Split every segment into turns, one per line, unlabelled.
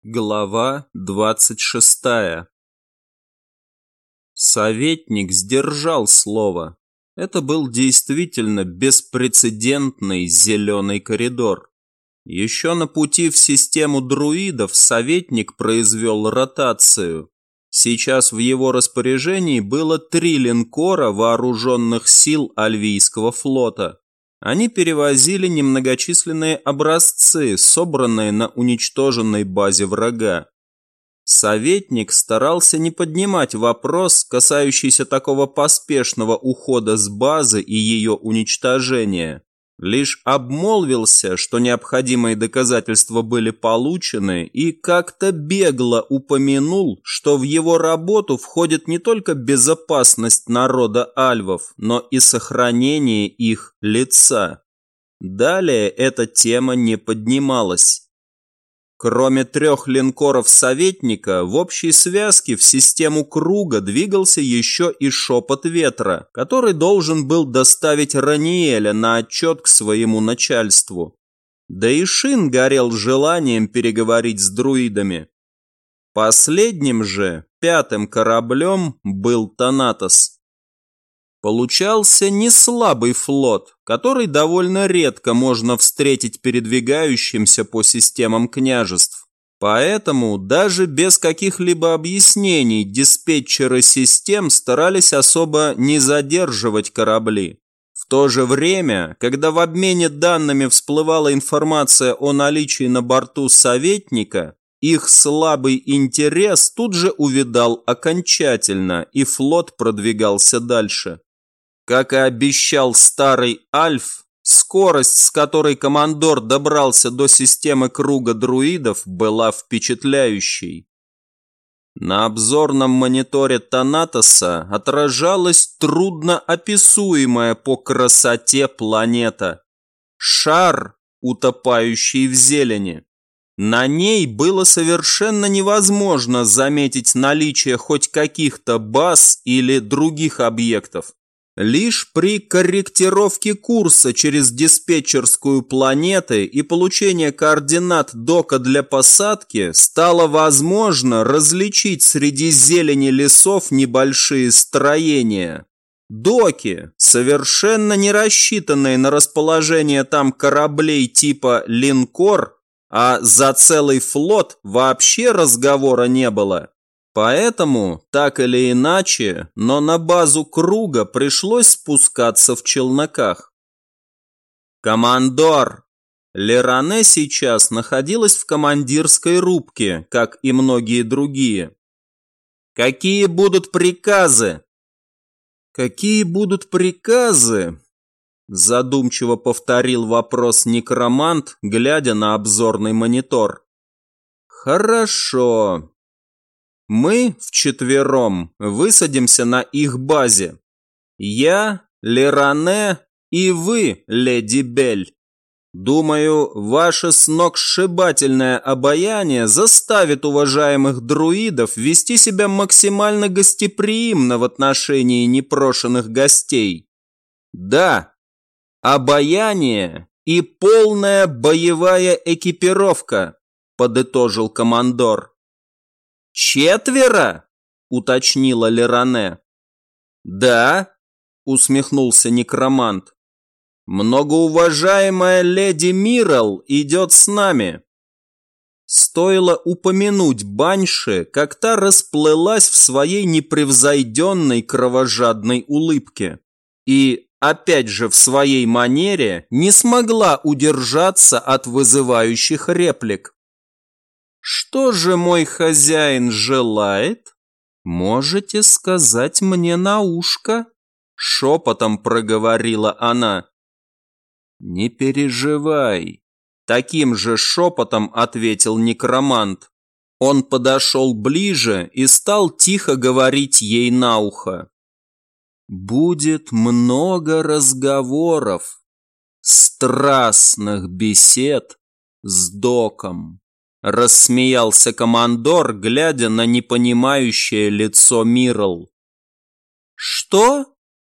Глава 26. Советник сдержал слово. Это был действительно беспрецедентный зеленый коридор. Еще на пути в систему друидов советник произвел ротацию. Сейчас в его распоряжении было 3 линкора вооруженных сил Альвийского флота. Они перевозили немногочисленные образцы, собранные на уничтоженной базе врага. Советник старался не поднимать вопрос, касающийся такого поспешного ухода с базы и ее уничтожения. Лишь обмолвился, что необходимые доказательства были получены, и как-то бегло упомянул, что в его работу входит не только безопасность народа альвов, но и сохранение их лица. Далее эта тема не поднималась. Кроме 3 линкоров советника, в общей связке в систему круга двигался еще и шепот ветра, который должен был доставить Раниэля на отчет к своему начальству. Да и Шин горел желанием переговорить с друидами. Последним же, 5-м кораблем, был Танатос. Получался неслабый флот, который довольно редко можно встретить передвигающимся по системам княжеств. Поэтому даже без каких-либо объяснений диспетчеры систем старались особо не задерживать корабли. В то же время, когда в обмене данными всплывала информация о наличии на борту советника, их слабый интерес тут же увядал окончательно, и флот продвигался дальше. Как и обещал старый Альф, скорость, с которой командор добрался до системы круга друидов, была впечатляющей. На обзорном мониторе Танатоса отражалась трудноописуемая по красоте планета. Шар, утопающий в зелени. На ней было совершенно невозможно заметить наличие хоть каких-то баз или других объектов. Лишь при корректировке курса через диспетчерскую планеты и получении координат дока для посадки стало возможно различить среди зелени лесов небольшие строения. Доки, совершенно не рассчитанные на расположение там кораблей типа линкор, а за целый флот вообще разговора не было. Поэтому, так или иначе, но на базу круга пришлось спускаться в челноках. «Командор!» Леране сейчас находилась в командирской рубке, как и многие другие. «Какие будут приказы?» «Какие будут приказы?» Задумчиво повторил вопрос некромант, глядя на обзорный монитор. «Хорошо. Мы вчетвером высадимся на их базе. Я, Леране и вы, леди Бель. Думаю, ваше сногсшибательное обаяние заставит уважаемых друидов вести себя максимально гостеприимно в отношении непрошенных гостей. Да, обаяние и полная боевая экипировка, подытожил командор. «4?» – уточнила Леране. «Да», – усмехнулся некромант. «Многоуважаемая леди Мирал идет с нами». Стоило упомянуть Банши, как та расплылась в своей непревзойденной кровожадной улыбке. И, опять же в своей манере, не смогла удержаться от вызывающих реплик. «Что же мой хозяин желает? Можете сказать мне на ушко?» Шепотом проговорила она. «Не переживай», таким же шепотом ответил некромант. Он подошел ближе и стал тихо говорить ей на ухо. «Будет много разговоров, страстных бесед с доком». Рассмеялся командор, глядя на непонимающее лицо Мирл. «Что?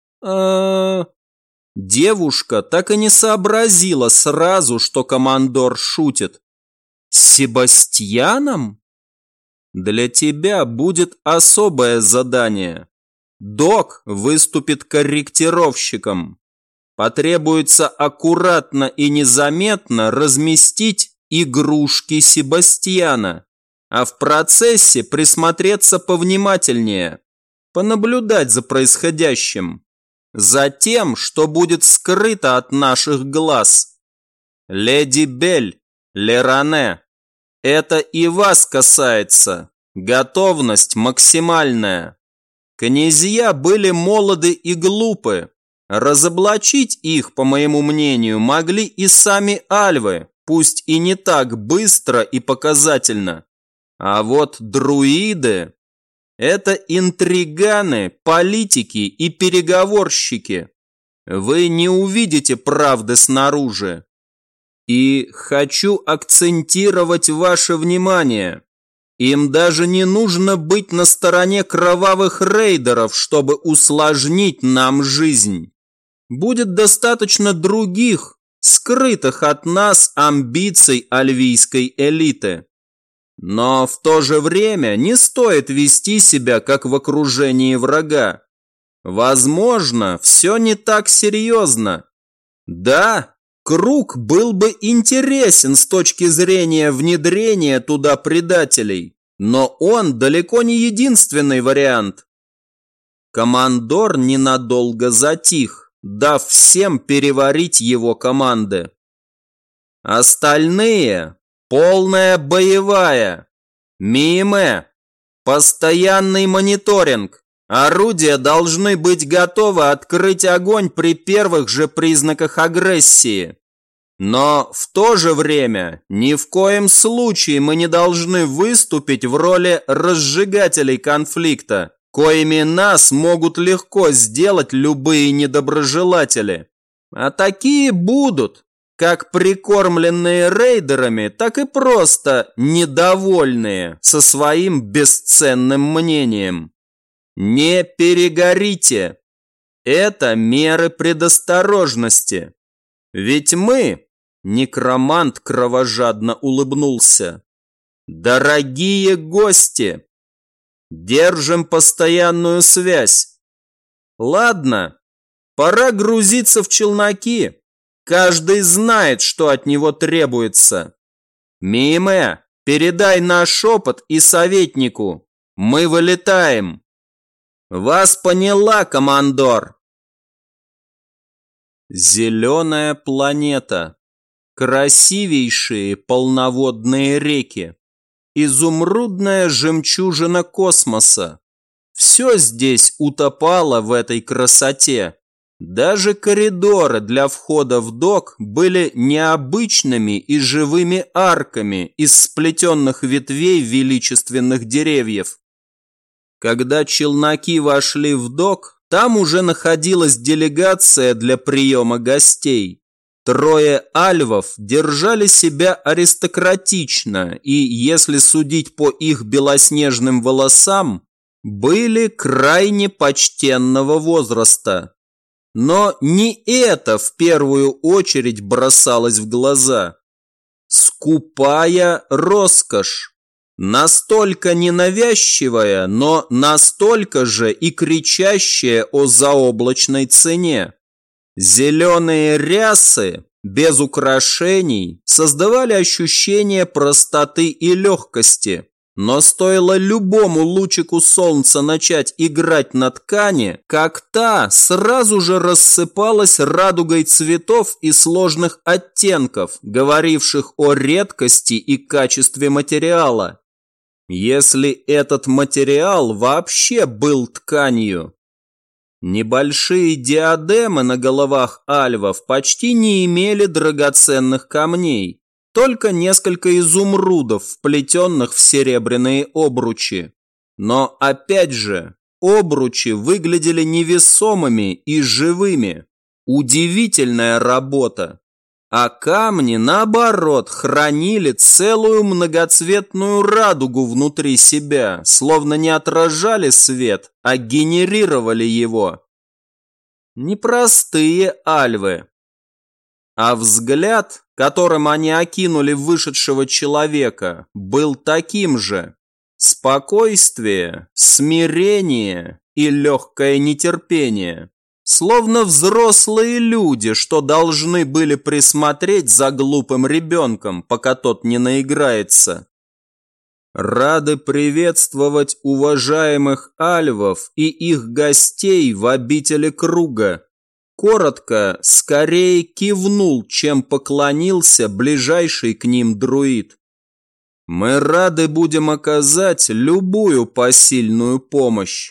Девушка так и не сообразила сразу, что командор шутит. «С Себастьяном?» Для тебя будет особое задание. Док выступит корректировщиком. Потребуется аккуратно и незаметно разместить игрушки Себастьяна, а в процессе присмотреться повнимательнее, понаблюдать за происходящим, за тем, что будет скрыто от наших глаз. Леди Бель, Леране, это и вас касается. Готовность максимальная. Князья были молоды и глупы. Разоблачить их, по моему мнению, могли и сами альвы, пусть и не так быстро и показательно. А вот друиды – это интриганы, политики и переговорщики. Вы не увидите правды снаружи. И хочу акцентировать ваше внимание. Им даже не нужно быть на стороне кровавых рейдеров, чтобы усложнить нам жизнь. Будет достаточно других, скрытых от нас амбиций альвийской элиты. Но в то же время не стоит вести себя, как в окружении врага. Возможно, все не так серьезно. Да, круг был бы интересен с точки зрения внедрения туда предателей, но он далеко не единственный вариант. Командор ненадолго затих, дав всем переварить его команды. Остальные – полная боевая. Миме – постоянный мониторинг. Орудия должны быть готовы открыть огонь при первых же признаках агрессии. Но в то же время ни в коем случае мы не должны выступить в роли разжигателей конфликта, коими нас могут легко сделать любые недоброжелатели. А такие будут, как прикормленные рейдерами, так и просто недовольные со своим бесценным мнением. Не перегорите. Это меры предосторожности. Ведь мы, некромант кровожадно улыбнулся, дорогие гости, держим постоянную связь. Ладно, пора грузиться в челноки. Каждый знает, что от него требуется. Миме, передай наш шепот и советнику. Мы вылетаем. Вас поняла, командор. Зеленая планета. Красивейшие полноводные реки. Изумрудная жемчужина космоса. Все здесь утопало в этой красоте. Даже коридоры для входа в док были необычными и живыми арками из сплетенных ветвей величественных деревьев. Когда челноки вошли в док, там уже находилась делегация для приема гостей. Трое альвов держали себя аристократично и, если судить по их белоснежным волосам, были крайне почтенного возраста. Но не это в первую очередь бросалось в глаза. Скупая роскошь. Настолько ненавязчивая, но настолько же и кричащая о заоблачной цене. Зеленые рясы, без украшений, создавали ощущение простоты и легкости. Но стоило любому лучику солнца начать играть на ткани, как та сразу же рассыпалась радугой цветов и сложных оттенков, говоривших о редкости и качестве материала. Если этот материал вообще был тканью. Небольшие диадемы на головах альвов почти не имели драгоценных камней. Только несколько изумрудов, вплетенных в серебряные обручи. Но опять же, обручи выглядели невесомыми и живыми. Удивительная работа. А камни, наоборот, хранили целую многоцветную радугу внутри себя, словно не отражали свет, а генерировали его. Непростые альвы. А взгляд, которым они окинули вышедшего человека, был таким же. спокойствие, смирение и легкое нетерпение. Словно взрослые люди, что должны были присмотреть за глупым ребенком, пока тот не наиграется. Рады приветствовать уважаемых альвов и их гостей в обители круга. Коротко, скорее кивнул, чем поклонился ближайший к ним друид. Мы рады будем оказать любую посильную помощь.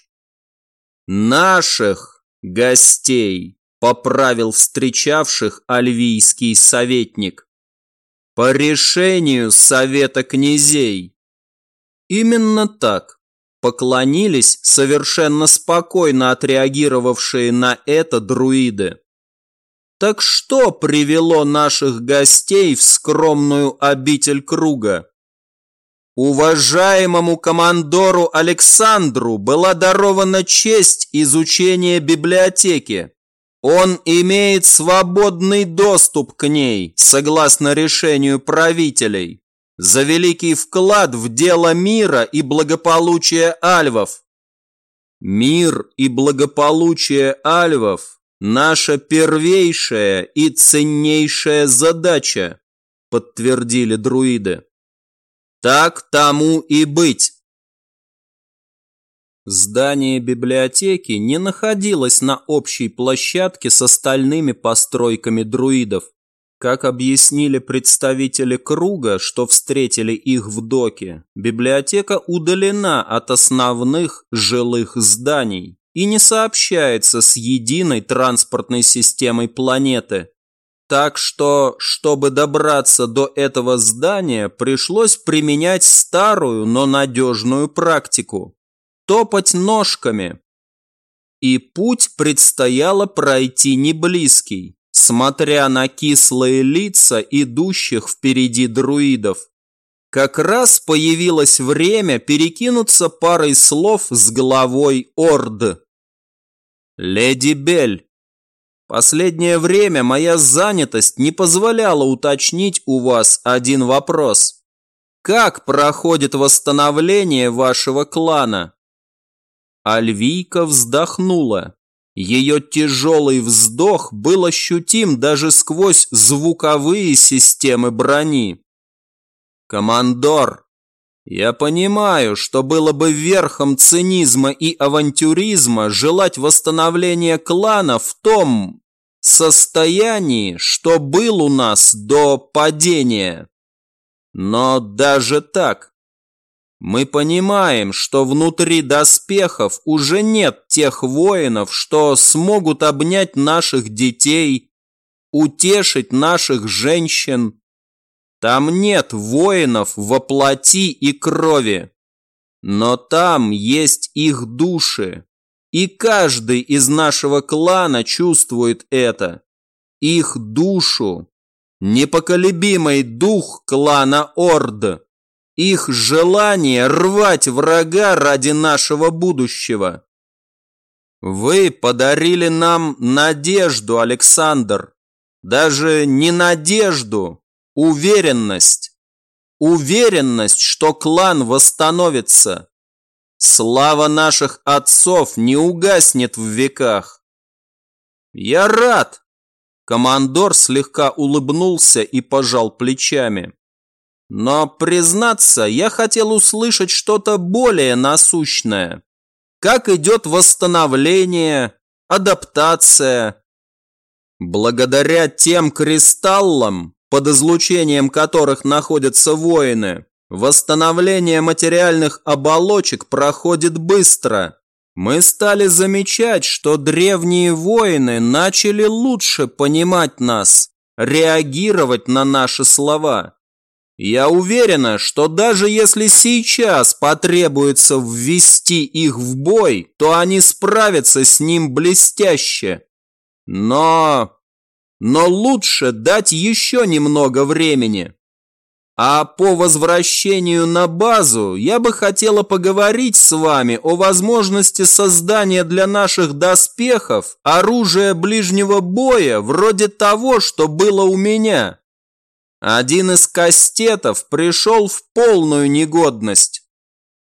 Наших гостей, поправил встречавших альвийский советник. По решению Совета князей. Именно так. Поклонились совершенно спокойно отреагировавшие на это друиды. Так что привело наших гостей в скромную обитель круга? Уважаемому командору Александру была дарована честь изучения библиотеки. Он имеет свободный доступ к ней, согласно решению правителей, за великий вклад в дело мира и благополучия альвов. Мир и благополучие альвов – наша первейшая и ценнейшая задача, подтвердили друиды. Так тому и быть. Здание библиотеки не находилось на общей площадке с остальными постройками друидов. Как объяснили представители круга, что встретили их в доке, библиотека удалена от основных жилых зданий и не сообщается с единой транспортной системой планеты. Так что, чтобы добраться до этого здания, пришлось применять старую, но надежную практику – топать ножками. И путь предстояло пройти не близкий, смотря на кислые лица идущих впереди друидов. Как раз появилось время перекинуться парой слов с главой Орды. «Леди Бель, последнее время моя занятость не позволяла уточнить у вас один вопрос. Как проходит восстановление вашего клана?» Альвийка вздохнула. Ее тяжелый вздох был ощутим даже сквозь звуковые системы брони. «Командор, я понимаю, что было бы верхом цинизма и авантюризма желать восстановления клана в том состоянии, что был у нас до падения. Но даже так, мы понимаем, что внутри доспехов уже нет тех воинов, что смогут обнять наших детей, утешить наших женщин. Там нет воинов во плоти и крови, но там есть их души, и каждый из нашего клана чувствует это, их душу, непоколебимый дух клана Орд. Их желание рвать врага ради нашего будущего. Вы подарили нам надежду, Александр. Даже не надежду, уверенность. Уверенность, что клан восстановится. Слава наших отцов не угаснет в веках. Я рад. Командор слегка улыбнулся и пожал плечами. Но, признаться, я хотел услышать что-то более насущное. Как идет восстановление, адаптация? Благодаря тем кристаллам, под излучением которых находятся воины, восстановление материальных оболочек проходит быстро. Мы стали замечать, что древние воины начали лучше понимать нас, реагировать на наши слова. Я уверена, что даже если сейчас потребуется ввести их в бой, то они справятся с ним блестяще. Но лучше дать еще немного времени. А по возвращению на базу я бы хотела поговорить с вами о возможности создания для наших доспехов оружия ближнего боя вроде того, что было у меня. Один из кастетов пришел в полную негодность.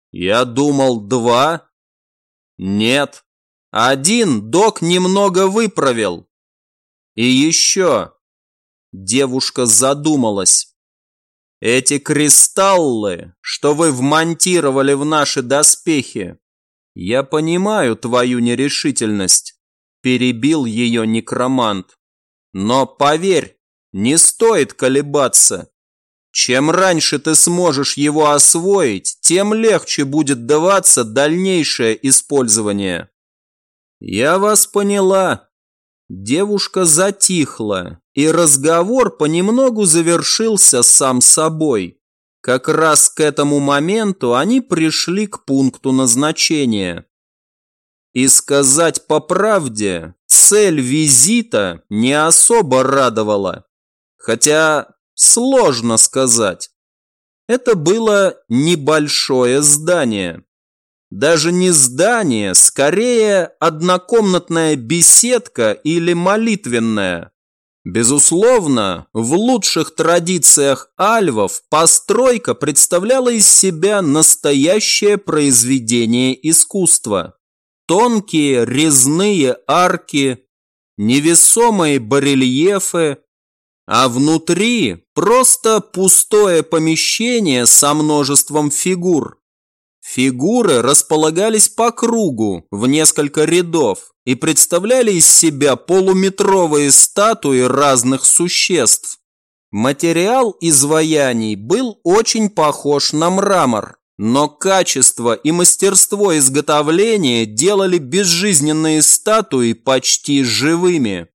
Я думал, 2. Нет, 1 док немного выправил. И еще. Девушка задумалась. Эти кристаллы, что вы вмонтировали в наши доспехи, я понимаю твою нерешительность, перебил ее некромант. Но поверь, не стоит колебаться. Чем раньше ты сможешь его освоить, тем легче будет даваться дальнейшее использование. Я вас поняла. Девушка затихла, и разговор понемногу завершился сам собой. Как раз к этому моменту они пришли к пункту назначения. И сказать по правде, цель визита не особо радовала. Хотя сложно сказать. Это было небольшое здание. Даже не здание, скорее однокомнатная беседка или молитвенная. Безусловно, в лучших традициях альвов постройка представляла из себя настоящее произведение искусства. Тонкие резные арки, невесомые барельефы, а внутри просто пустое помещение со множеством фигур. Фигуры располагались по кругу в несколько рядов и представляли из себя полуметровые статуи разных существ. Материал изваяний был очень похож на мрамор, но качество и мастерство изготовления делали безжизненные статуи почти живыми.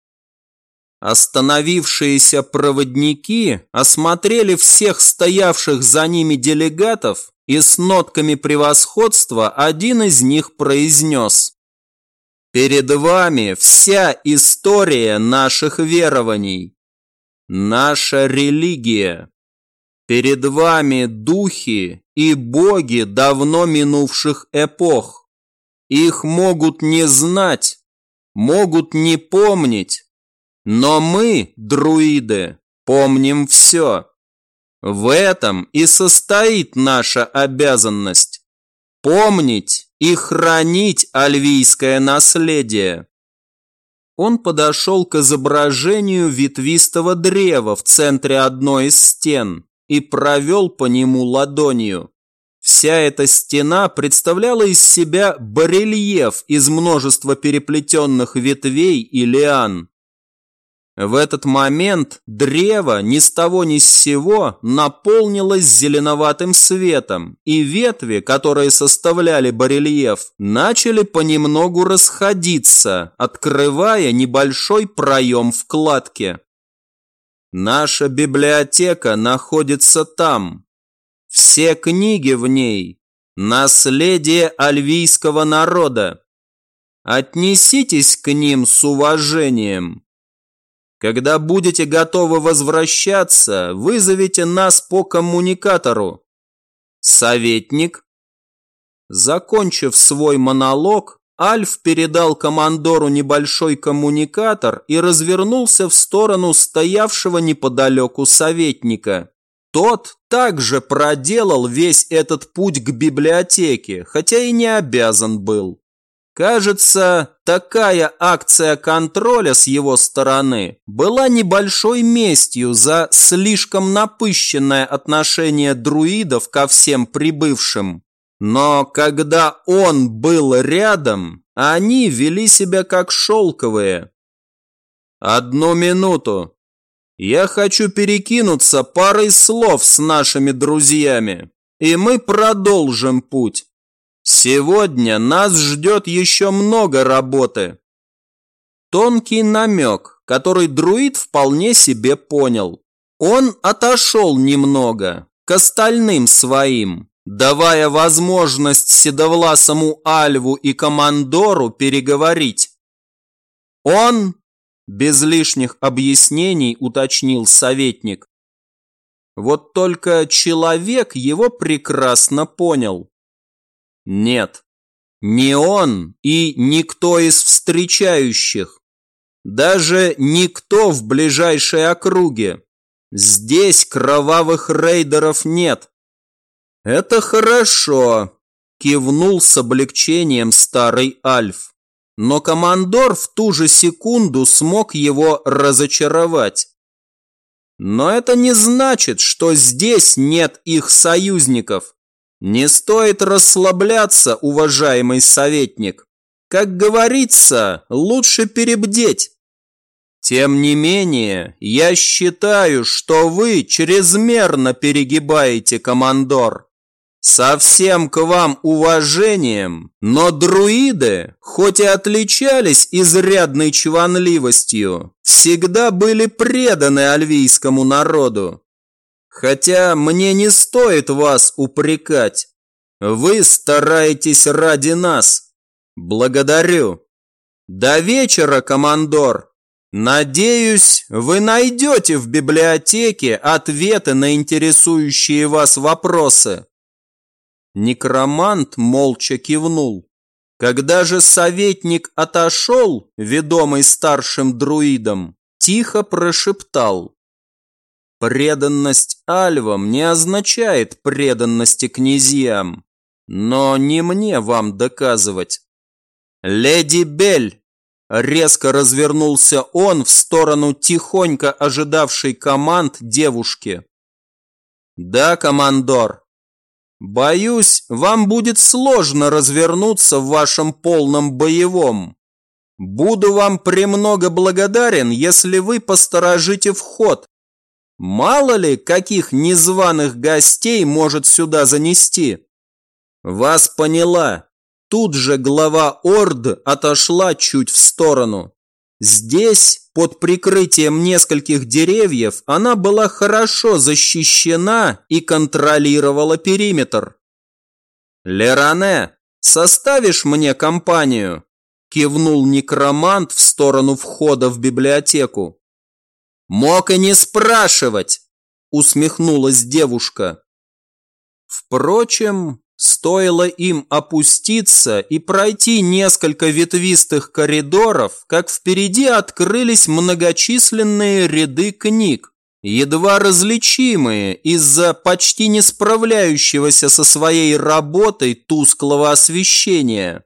Остановившиеся проводники осмотрели всех стоявших за ними делегатов, и с нотками превосходства один из них произнес: «Перед вами вся история наших верований, наша религия. Перед вами духи и боги давно минувших эпох. Их могут не знать, могут не помнить, но мы, друиды, помним все. В этом и состоит наша обязанность – помнить и хранить альвийское наследие». Он подошел к изображению ветвистого древа в центре одной из стен и провел по нему ладонью. Вся эта стена представляла из себя барельеф из множества переплетенных ветвей и лиан. В этот момент древо ни с того ни с сего наполнилось зеленоватым светом, и ветви, которые составляли барельеф, начали понемногу расходиться, открывая небольшой проем в кладке. Наша библиотека находится там. Все книги в ней – наследие альвийского народа. Отнеситесь к ним с уважением. Когда будете готовы возвращаться, вызовите нас по коммуникатору. Советник. Закончив свой монолог, Альф передал командору небольшой коммуникатор и развернулся в сторону стоявшего неподалеку советника. Тот также проделал весь этот путь к библиотеке, хотя и не обязан был. Кажется, такая акция контроля с его стороны была небольшой местью за слишком напыщенное отношение друидов ко всем прибывшим. Но когда он был рядом, они вели себя как шелковые. «Одну минуту. Я хочу перекинуться парой слов с нашими друзьями, и мы продолжим путь. Сегодня нас ждет еще много работы». Тонкий намек, который друид вполне себе понял. Он отошел немного к остальным своим, давая возможность седовласому Альву и командору переговорить. Он, без лишних объяснений, уточнил советник. Вот только человек его прекрасно понял. Нет, не он и никто из встречающих. Даже никто в ближайшей округе. Здесь кровавых рейдеров нет. Это хорошо. Кивнул с облегчением старый Альф. Но командор в ту же секунду смог его разочаровать. Но это не значит, что здесь нет их союзников. Не стоит расслабляться, уважаемый советник. Как говорится, лучше перебдеть. Тем не менее, я считаю, что вы чрезмерно перегибаете, командор. Со всем к вам уважением, но друиды, хоть и отличались изрядной чванливостью, всегда были преданы альвийскому народу. Хотя мне не стоит вас упрекать. Вы стараетесь ради нас. Благодарю. До вечера, командор. Надеюсь, вы найдете в библиотеке ответы на интересующие вас вопросы. Некромант молча кивнул. Когда же советник отошел, ведомый старшим друидом, тихо прошептал: преданность альвам не означает преданности князьям, но не мне вам доказывать. Леди Бель, резко развернулся он в сторону тихонько ожидавшей команд девушки. Да, командор. Боюсь, вам будет сложно развернуться в вашем полном боевом. Буду вам премного благодарен, если вы посторожите вход. Мало ли, каких незваных гостей может сюда занести. Вас поняла. Тут же глава Орд отошла чуть в сторону. Здесь, под прикрытием нескольких деревьев, она была хорошо защищена и контролировала периметр. «Леране, составишь мне компанию?» – кивнул некромант в сторону входа в библиотеку. «Мог и не спрашивать!» – усмехнулась девушка. Впрочем, стоило им опуститься и пройти несколько ветвистых коридоров, как впереди открылись многочисленные ряды книг, едва различимые из-за почти не справляющегося со своей работой тусклого освещения.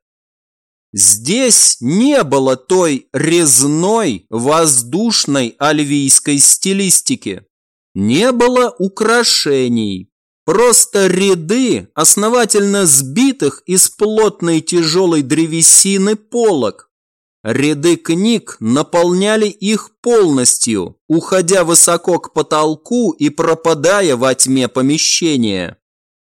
Здесь не было той резной, воздушной альвийской стилистики, не было украшений. Просто ряды основательно сбитых из плотной тяжелой древесины полок. Ряды книг наполняли их полностью, уходя высоко к потолку и пропадая во тьме помещения.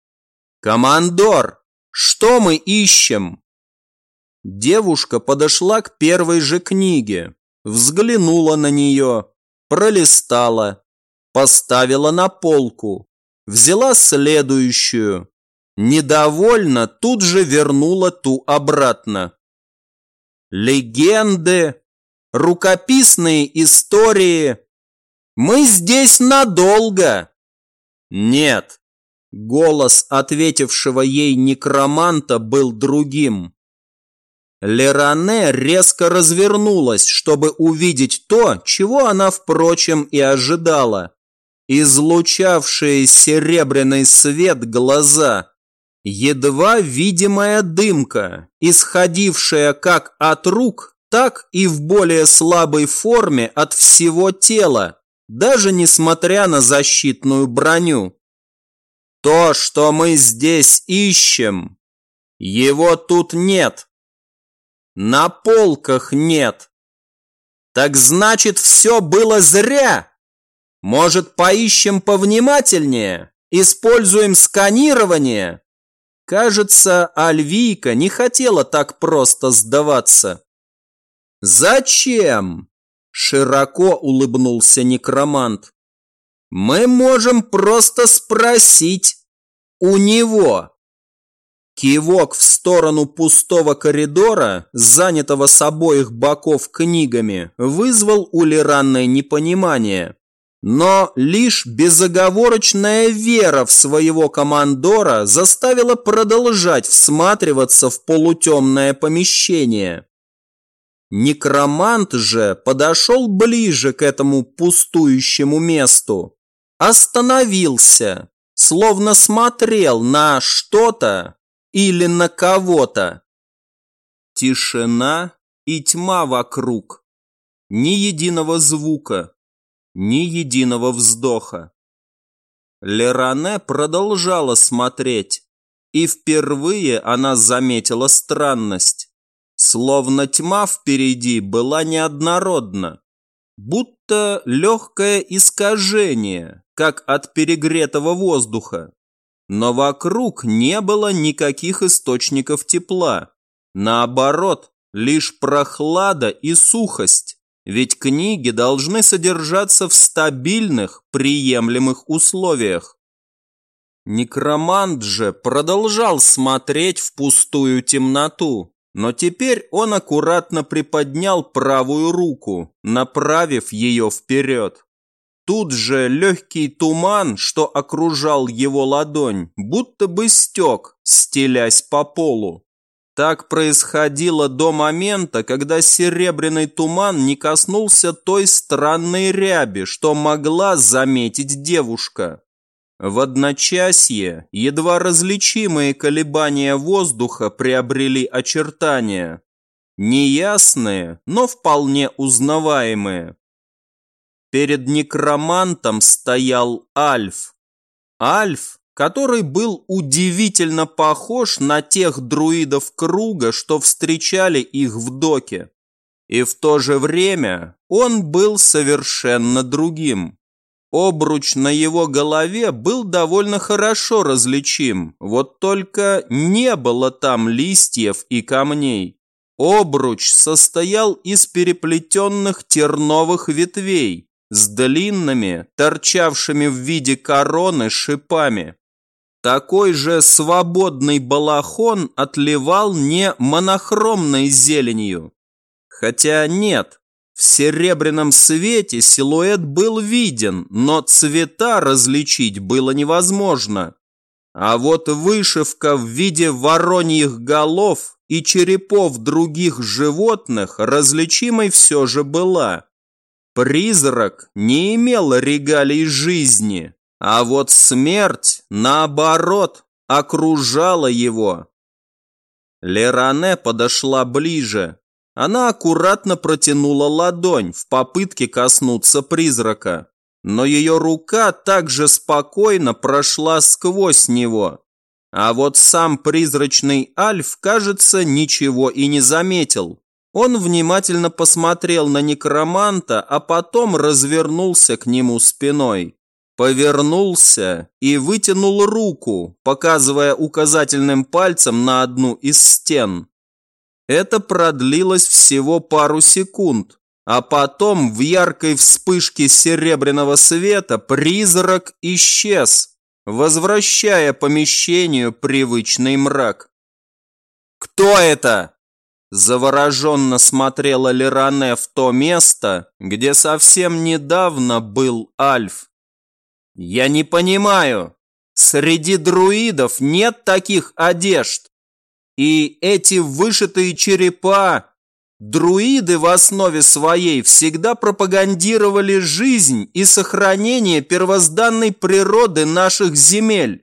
«Командор, что мы ищем?» Девушка подошла к первой же книге, взглянула на нее, пролистала, поставила на полку. Взяла следующую. Недовольно тут же вернула ту обратно. Легенды, рукописные истории. Мы здесь надолго. Нет. Голос ответившего ей некроманта был другим. Леране резко развернулась, чтобы увидеть то, чего она, впрочем, и ожидала. Излучавшие серебряный свет глаза, едва видимая дымка, исходившая как от рук, так и в более слабой форме от всего тела, даже несмотря на защитную броню. То, что мы здесь ищем, его тут нет. На полках нет. Так значит, все было зря. Может, поищем повнимательнее? Используем сканирование? Кажется, Альвийка не хотела так просто сдаваться. Зачем? Широко улыбнулся некромант. Мы можем просто спросить у него. Кивок в сторону пустого коридора, занятого с обоих боков книгами, вызвал у Лераны непонимание. Но лишь безоговорочная вера в своего командора заставила продолжать всматриваться в полутемное помещение. Некромант же подошел ближе к этому пустующему месту, остановился, словно смотрел на что-то или на кого-то. Тишина и тьма вокруг. Ни единого звука, ни единого вздоха. Леране продолжала смотреть, и впервые она заметила странность. Словно тьма впереди была неоднородна, будто легкое искажение, как от перегретого воздуха. Но вокруг не было никаких источников тепла. Наоборот, лишь прохлада и сухость, ведь книги должны содержаться в стабильных, приемлемых условиях. Некромант же продолжал смотреть в пустую темноту, но теперь он аккуратно приподнял правую руку, направив ее вперед. Тут же легкий туман, что окружал его ладонь, будто бы стек, стелясь по полу. Так происходило до момента, когда серебряный туман не коснулся той странной ряби, что могла заметить девушка. В одночасье едва различимые колебания воздуха приобрели очертания. Неясные, но вполне узнаваемые. Перед некромантом стоял Альф. Альф, который был удивительно похож на тех друидов круга, что встречали их в доке. И в то же время он был совершенно другим. Обруч на его голове был довольно хорошо различим, вот только не было там листьев и камней. Обруч состоял из переплетенных терновых ветвей с длинными, торчавшими в виде короны шипами. Такой же свободный балахон отливал не монохромной зеленью. Хотя нет, в серебряном свете силуэт был виден, но цвета различить было невозможно. А вот вышивка в виде вороньих голов и черепов других животных различимой все же была. Призрак не имел регалий жизни, а вот смерть, наоборот, окружала его. Леране подошла ближе. Она аккуратно протянула ладонь в попытке коснуться призрака, но ее рука также спокойно прошла сквозь него. А вот сам призрачный Альф, кажется, ничего и не заметил. Он внимательно посмотрел на некроманта, а потом развернулся к нему спиной. Повернулся и вытянул руку, показывая указательным пальцем на одну из стен. Это продлилось всего пару секунд, а потом в яркой вспышке серебряного света призрак исчез, возвращая помещению привычный мрак. «Кто это?» Завороженно смотрела Леране в то место, где совсем недавно был Альф. «Я не понимаю, среди друидов нет таких одежд. И эти вышитые черепа, друиды в основе своей всегда пропагандировали жизнь и сохранение первозданной природы наших земель.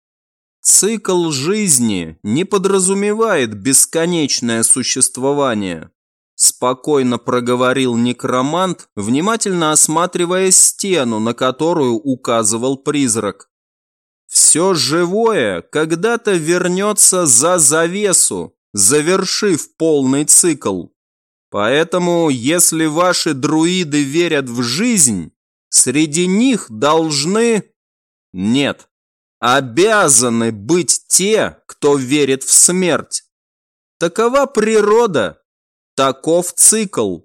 Цикл жизни не подразумевает бесконечное существование», спокойно проговорил некромант, внимательно осматривая стену, на которую указывал призрак. Все живое когда-то вернется за завесу, завершив полный цикл. Поэтому, если ваши друиды верят в жизнь, среди них должны... Нет, обязаны быть те, кто верит в смерть. Такова природа, таков цикл.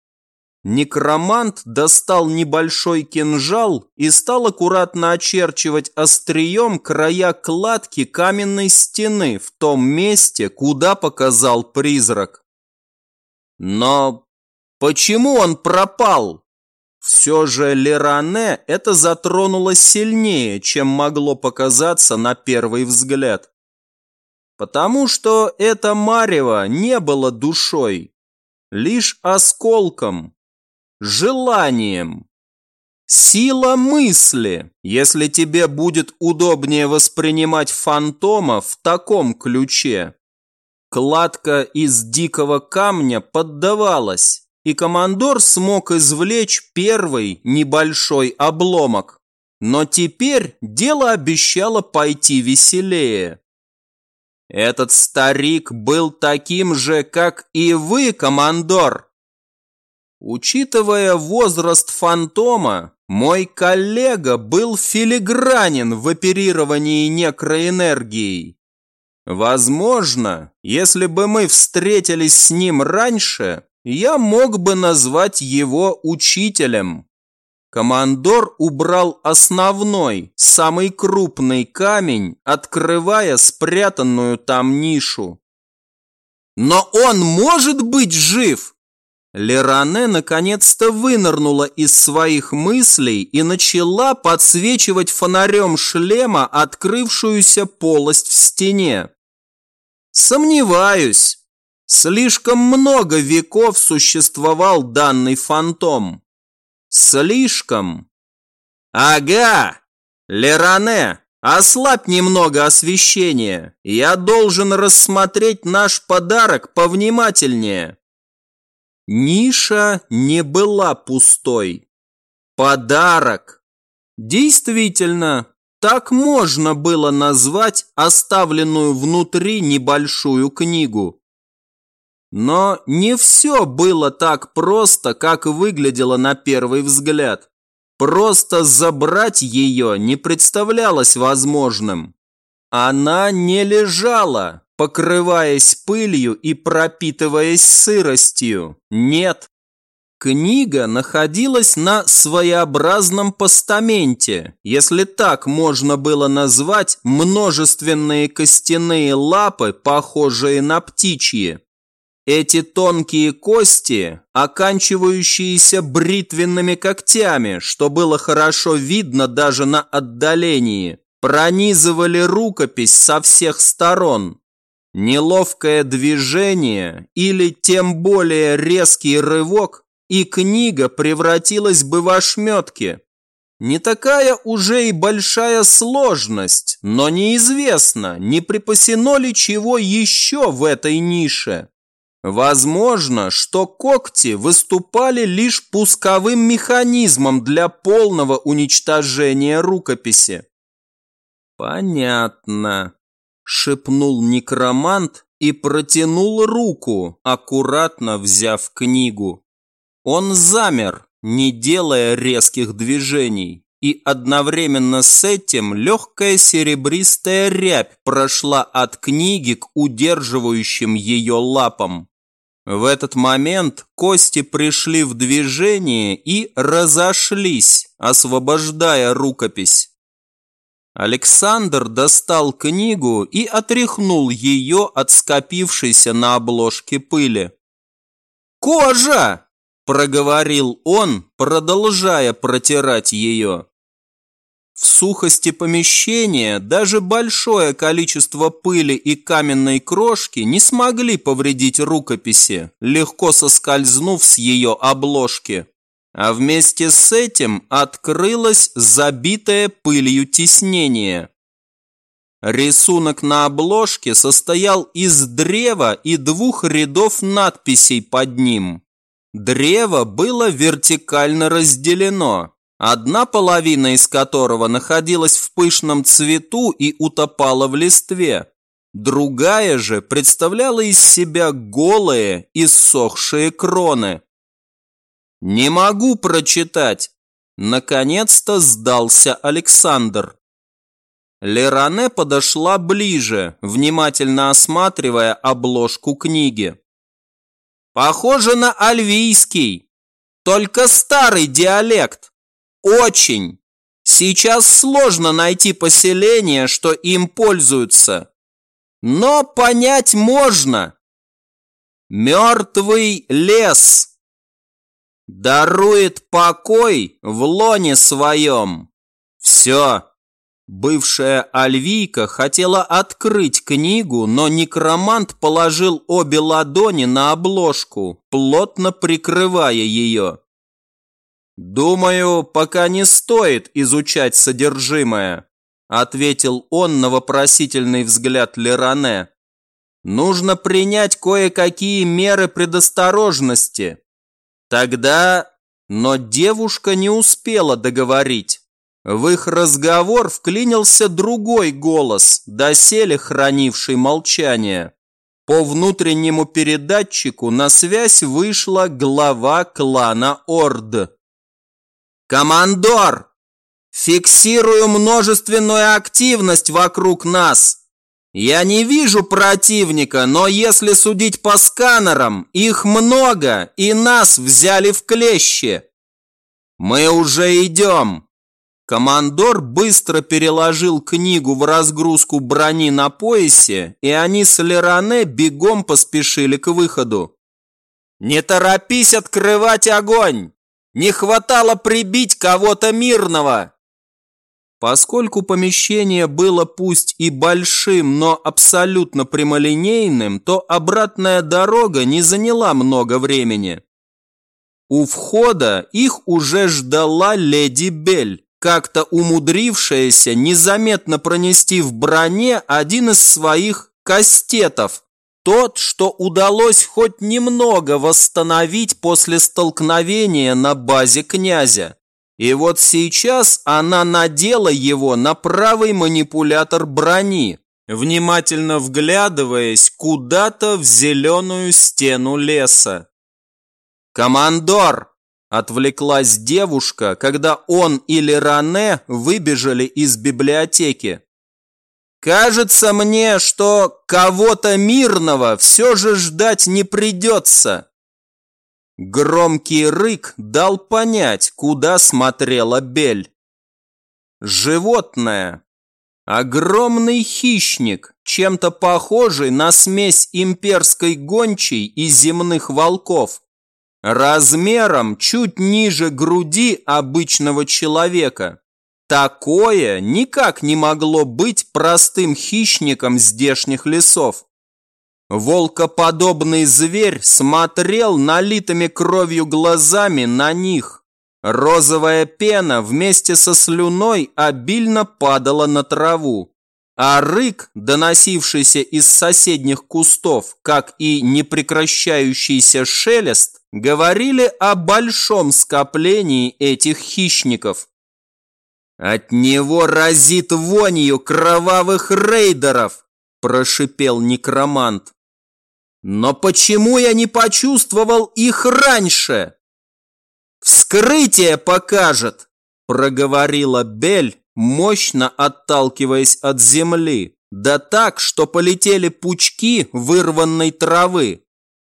Некромант достал небольшой кинжал и стал аккуратно очерчивать острием края кладки каменной стены в том месте, куда показал призрак. Но почему он пропал? Все же Леране это затронуло сильнее, чем могло показаться на первый взгляд. Потому что это марево не было душой, лишь осколком, желанием. Сила мысли, если тебе будет удобнее воспринимать фантома в таком ключе. Кладка из дикого камня поддавалась, и командор смог извлечь первый небольшой обломок. Но теперь дело обещало пойти веселее. Этот старик был таким же, как и вы, командор. Учитывая возраст фантома, мой коллега был филигранен в оперировании некроэнергией. Возможно, если бы мы встретились с ним раньше, я мог бы назвать его учителем. Командор убрал основной, самый крупный камень, открывая спрятанную там нишу. Но он может быть жив! Леране наконец-то вынырнула из своих мыслей и начала подсвечивать фонарем шлема открывшуюся полость в стене. Сомневаюсь. Слишком много веков существовал данный фантом. Слишком. Ага! Леране, ослабь немного освещение. Я должен рассмотреть наш подарок повнимательнее. Ниша не была пустой. Подарок. Действительно, так можно было назвать оставленную внутри небольшую книгу. Но не все было так просто, как выглядело на первый взгляд. Просто забрать ее не представлялось возможным. Она не лежала, покрываясь пылью и пропитываясь сыростью. Нет. Книга находилась на своеобразном постаменте, если так можно было назвать множественные костяные лапы, похожие на птичьи. Эти тонкие кости, оканчивающиеся бритвенными когтями, что было хорошо видно даже на отдалении, пронизывали рукопись со всех сторон. Неловкое движение или тем более резкий рывок, и книга превратилась бы в ошметки. Не такая уже и большая сложность, но неизвестно, не припасено ли чего еще в этой нише. Возможно, что когти выступали лишь пусковым механизмом для полного уничтожения рукописи. «Понятно», – шепнул некромант и протянул руку, аккуратно взяв книгу. Он замер, не делая резких движений, и одновременно с этим легкая серебристая рябь прошла от книги к удерживающим ее лапам. В этот момент кости пришли в движение и разошлись, освобождая рукопись. Александр достал книгу и отряхнул ее от скопившейся на обложке пыли. «Кожа!» – проговорил он, продолжая протирать ее. В сухости помещения даже большое количество пыли и каменной крошки не смогли повредить рукописи, легко соскользнув с ее обложки. А вместе с этим открылось забитое пылью тиснение. Рисунок на обложке состоял из древа и 2 рядов надписей под ним. Древо было вертикально разделено, одна половина из которого находилась в пышном цвету и утопала в листве. Другая же представляла из себя голые, иссохшие кроны. «Не могу прочитать!» Наконец-то сдался Александр. Леране подошла ближе, внимательно осматривая обложку книги. «Похоже на альвийский, только старый диалект. Очень. Сейчас сложно найти поселение, что им пользуются. Но понять можно. Мертвый лес. Дарует покой в лоне своем. Все». Бывшая альвийка хотела открыть книгу, но некромант положил обе ладони на обложку, плотно прикрывая ее. «Думаю, пока не стоит изучать содержимое», ответил он на вопросительный взгляд Леране. «Нужно принять кое-какие меры предосторожности. Тогда...» Но девушка не успела договорить. В их разговор вклинился другой голос, доселе хранивший молчание. По внутреннему передатчику на связь вышла глава клана Орд. «Командор! Фиксирую множественную активность вокруг нас. Я не вижу противника, но если судить по сканерам, их много, и нас взяли в клещи. Мы уже идем». Командор быстро переложил книгу в разгрузку брони на поясе, и они с Леране бегом поспешили к выходу. «Не торопись открывать огонь! Не хватало прибить кого-то мирного!» Поскольку помещение было пусть и большим, но абсолютно прямолинейным, то обратная дорога не заняла много времени. У входа их уже ждала леди Бель, как-то умудрившаяся незаметно пронести в броне один из своих кастетов, тот, что удалось хоть немного восстановить после столкновения на базе князя. И вот сейчас она надела его на правый манипулятор брони, внимательно вглядываясь куда-то в зеленую стену леса. «Командор!» – отвлеклась девушка, когда он и Леране выбежали из библиотеки. «Кажется мне, что кого-то мирного все же ждать не придется». Громкий рык дал понять, куда смотрела Бель. Животное. Огромный хищник, чем-то похожий на смесь имперской гончей и земных волков. Размером чуть ниже груди обычного человека. Такое никак не могло быть простым хищником здешних лесов. Волкоподобный зверь смотрел налитыми кровью глазами на них. Розовая пена вместе со слюной обильно падала на траву, а рык, доносившийся из соседних кустов, как и непрекращающийся шелест, говорили о большом скоплении этих хищников. «От него разит вонью кровавых рейдеров!» – прошипел некромант. «Но почему я не почувствовал их раньше?» «Вскрытие покажет!» – проговорила Бель, мощно отталкиваясь от земли, да так, что полетели пучки вырванной травы.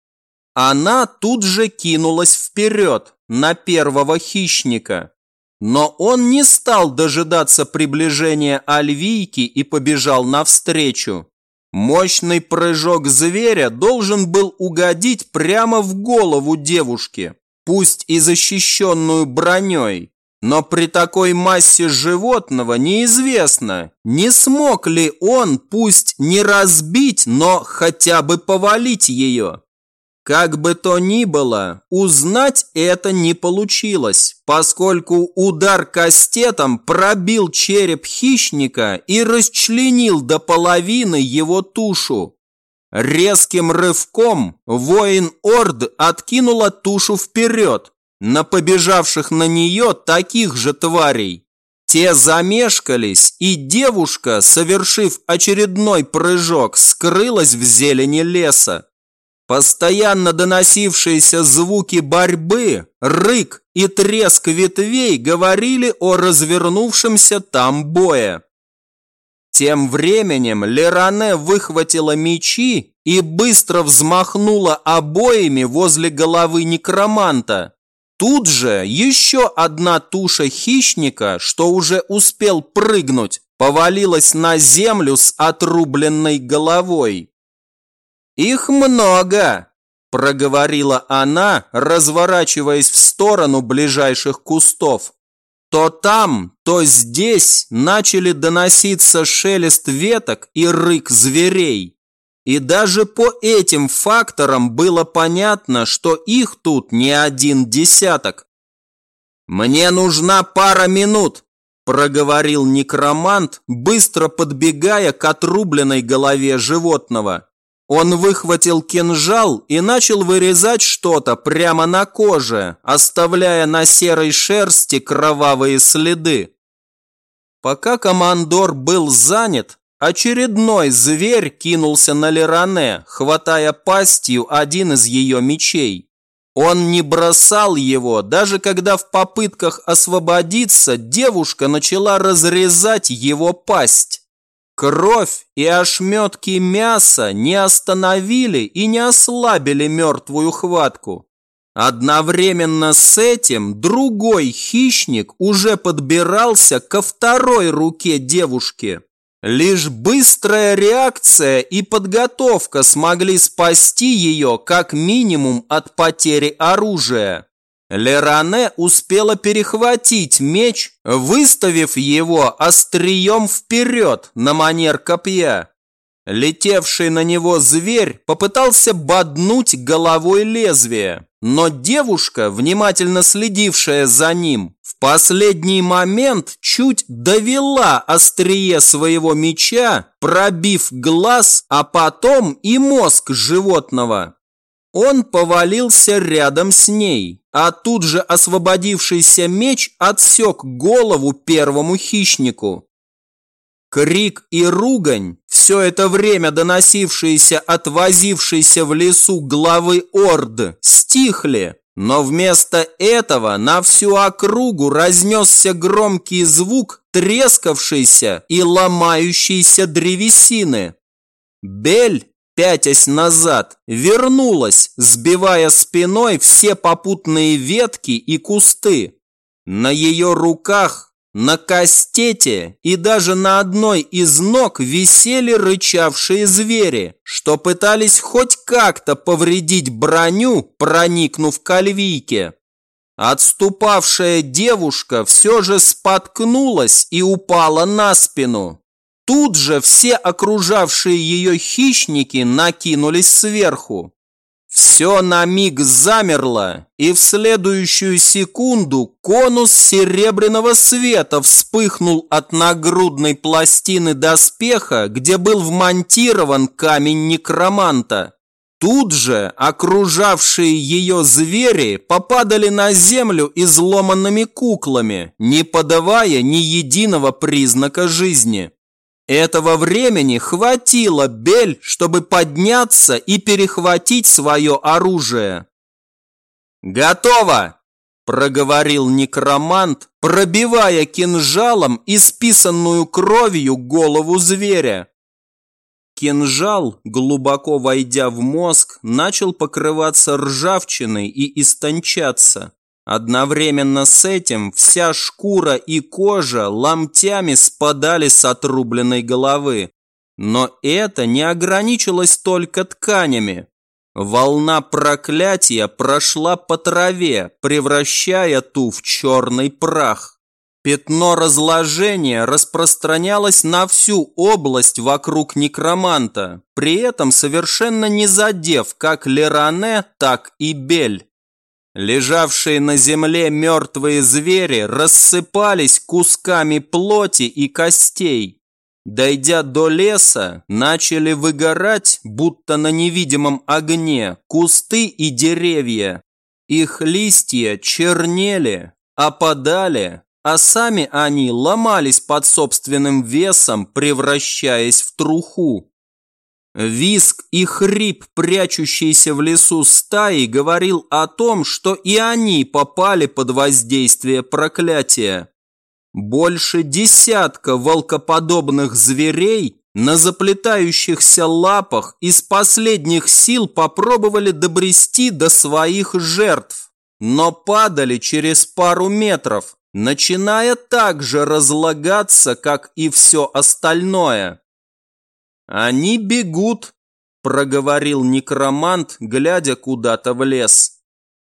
Она тут же кинулась вперед на первого хищника, но он не стал дожидаться приближения Альвийки и побежал навстречу. Мощный прыжок зверя должен был угодить прямо в голову девушки, пусть и защищенную броней, но при такой массе животного неизвестно, не смог ли он пусть не разбить, но хотя бы повалить ее. Как бы то ни было, узнать это не получилось, поскольку удар кастетом пробил череп хищника и расчленил до половины его тушу. Резким рывком воин Орд откинула тушу вперед, на побежавших на нее таких же тварей. Те замешкались, и девушка, совершив очередной прыжок, скрылась в зелени леса. Постоянно доносившиеся звуки борьбы, рык и треск ветвей говорили о развернувшемся там бое. Тем временем Леране выхватила мечи и быстро взмахнула обоими возле головы некроманта. Тут же еще одна туша хищника, что уже успел прыгнуть, повалилась на землю с отрубленной головой. «Их много!» – проговорила она, разворачиваясь в сторону ближайших кустов. То там, то здесь начали доноситься шелест веток и рык зверей. И даже по этим факторам было понятно, что их тут не один десяток. «Мне нужна пара минут», – проговорил некромант, быстро подбегая к отрубленной голове животного. Он выхватил кинжал и начал вырезать что-то прямо на коже, оставляя на серой шерсти кровавые следы. Пока командор был занят, очередной зверь кинулся на Леране, хватая пастью один из ее мечей. Он не бросал его, даже когда в попытках освободиться девушка начала разрезать его пасть. Кровь и ошметки мяса не остановили и не ослабили мертвую хватку. Одновременно с этим другой хищник уже подбирался ко второй руке девушки. Лишь быстрая реакция и подготовка смогли спасти ее как минимум от потери оружия. Леране успела перехватить меч, выставив его острием вперед на манер копья. Летевший на него зверь попытался боднуть головой лезвие, но девушка, внимательно следившая за ним, в последний момент чуть довела острие своего меча, пробив глаз, а потом и мозг животного. Он повалился рядом с ней, а тут же освободившийся меч отсек голову первому хищнику. Крик и ругань, все это время доносившиеся от возившейся в лесу главы орд, стихли, но вместо этого на всю округу разнесся громкий звук трескавшейся и ломающейся древесины. Бель, пятясь назад, вернулась, сбивая спиной все попутные ветки и кусты. На ее руках, на кастете и даже на одной из ног висели рычавшие звери, что пытались хоть как-то повредить броню, проникнув к Альвийке. Отступавшая девушка все же споткнулась и упала на спину. Тут же все окружавшие ее хищники накинулись сверху. Все на миг замерло, и в следующую секунду конус серебряного света вспыхнул от нагрудной пластины доспеха, где был вмонтирован камень некроманта. Тут же окружавшие ее звери попадали на землю изломанными куклами, не подавая ни единого признака жизни. Этого времени хватило Бель, чтобы подняться и перехватить свое оружие. «Готово!» – проговорил некромант, пробивая кинжалом исписанную кровью голову зверя. Кинжал, глубоко войдя в мозг, начал покрываться ржавчиной и истончаться. Одновременно с этим вся шкура и кожа ломтями спадали с отрубленной головы. Но это не ограничилось только тканями. Волна проклятия прошла по траве, превращая ту в черный прах. Пятно разложения распространялось на всю область вокруг некроманта, при этом совершенно не задев как Леране, так и Бель. Лежавшие на земле мертвые звери рассыпались кусками плоти и костей. Дойдя до леса, начали выгорать, будто на невидимом огне, кусты и деревья. Их листья чернели, опадали, а сами они ломались под собственным весом, превращаясь в труху. Визг и хрип, прячущийся в лесу стаи, говорил о том, что и они попали под воздействие проклятия. Больше десятка волкоподобных зверей на заплетающихся лапах из последних сил попробовали добрести до своих жертв, но падали через пару метров, начиная так же разлагаться, как и все остальное. «Они бегут», – проговорил некромант, глядя куда-то в лес.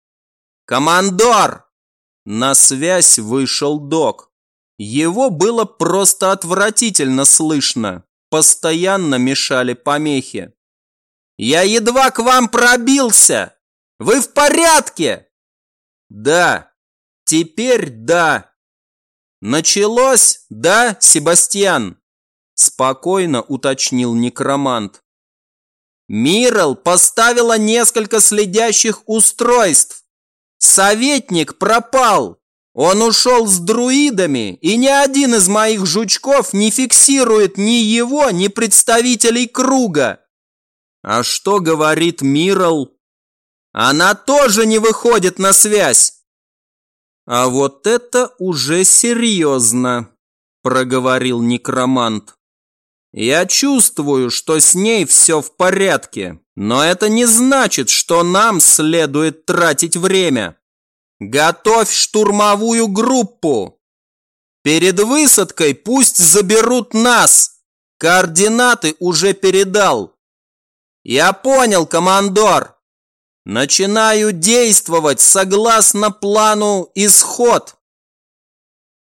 «Командор!» На связь вышел док. Его было просто отвратительно слышно, постоянно мешали помехи. «Я едва к вам пробился! Вы в порядке?» «Да». Теперь да. Началось, да, Себастьян? Спокойно уточнил некромант. Миррел поставила несколько следящих устройств. Советник пропал. Он ушел с друидами, и ни один из моих жучков не фиксирует ни его, ни представителей круга. А что говорит Миррел? Она тоже не выходит на связь. А вот это уже серьезно, проговорил некромант. Я чувствую, что с ней все в порядке, но это не значит, что нам следует тратить время. Готовь штурмовую группу. Перед высадкой пусть заберут нас. Координаты уже передал. Я понял, командор. Начинаю действовать согласно плану «Исход».